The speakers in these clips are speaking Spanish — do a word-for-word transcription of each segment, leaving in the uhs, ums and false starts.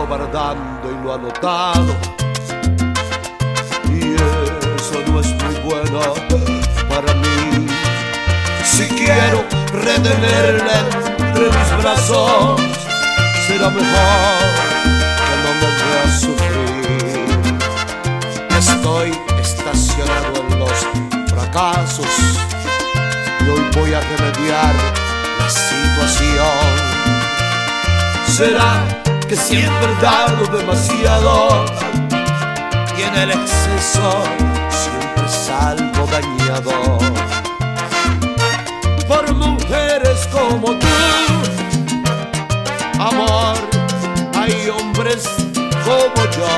sigo guardando y lo ha notado, y eso no es muy bueno para mí. Si quiero retenerla entre mis brazos, será mejor que no me vea sufrir. Estoy estacionado en los fracasos y hoy voy a remediar la situación. ¿Será que siempre he dado demasiado y en el exceso siempre salgo dañado? Por mujeres como tú, amor, hay hombres como yo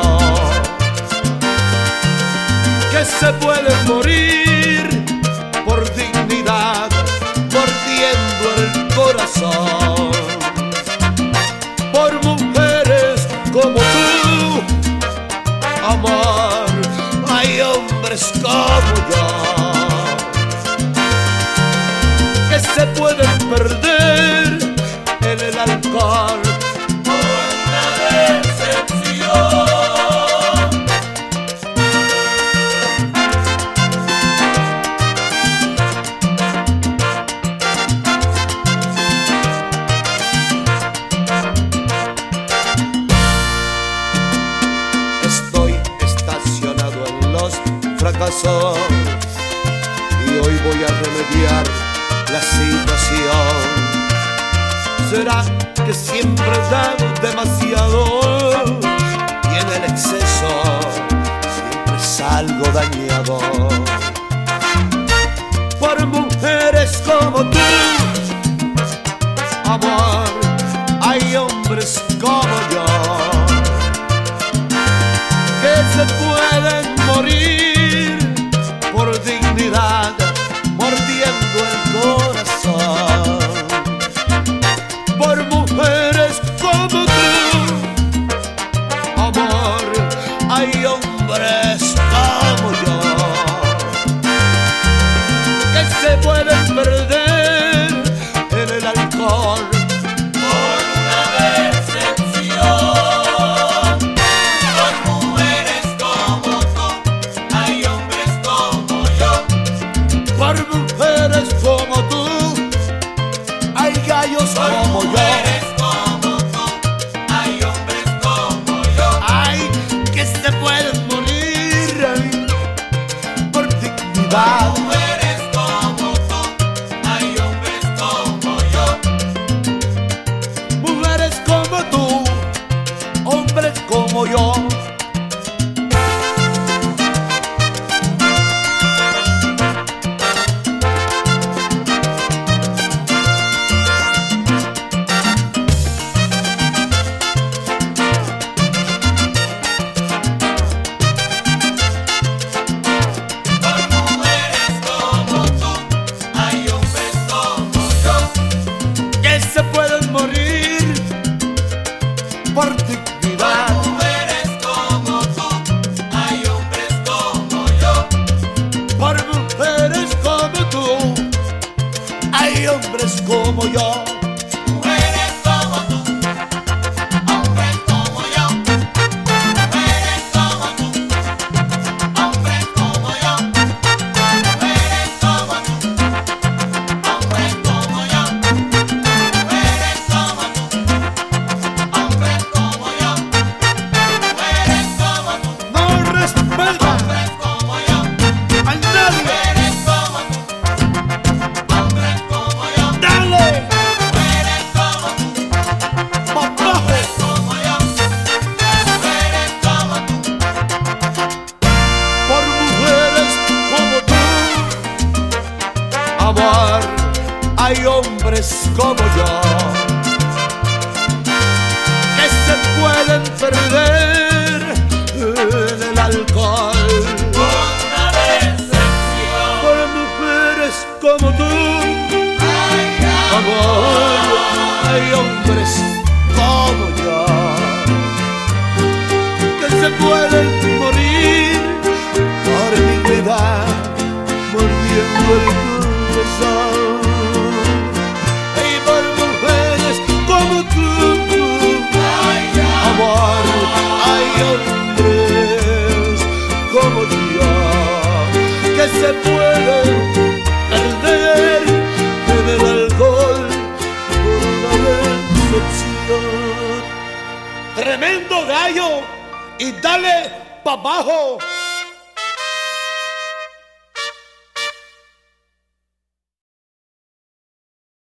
que se pueden morir por dignidad, mordiendo el corazón. Por mujeres como tú, amor, hay hombres como yo que se pueden perder en el alcohol por una decepción. Estoy estacionado en los fracasos y hoy voy a remediar la situación. ¿Será que siempre he dado demasiado y en el exceso siempre salgo dañado? Por mujeres como tú, amor, hay hombres como yo que se pueden morir por dignidad, mordiendo el corazón. Por mujeres como tú, amor, hay hombres como yo que se pueden perder en el alcohol por una decepción. Por mujeres como tú, hay hombres como yo. Por mujeres como tú, hay gallos como yo. Como tú, hay hombres como yo. Hay que se pueden morir por dignidad. Por mujeres como tú, hay hombres como yo. Mujeres como tú, hombres como yo. Se pueden morir por dignidad. Mujeres como tú, hay hombres como yo. Por mujeres como tú, hay hombres como yo. Mujeres como tú, hombres como yo. Mujeres como tú, hombres como yo. Mujeres como tú, hombres como yo. Amor, hay hombres como yo que se pueden perder en el alcohol por una decepción. Por mujeres como tú, amor, hay hombres como yo que se pueden morir por dignidad, mordiendo el y por mujeres como tú, amor. otro gallo y dale pa' abajo.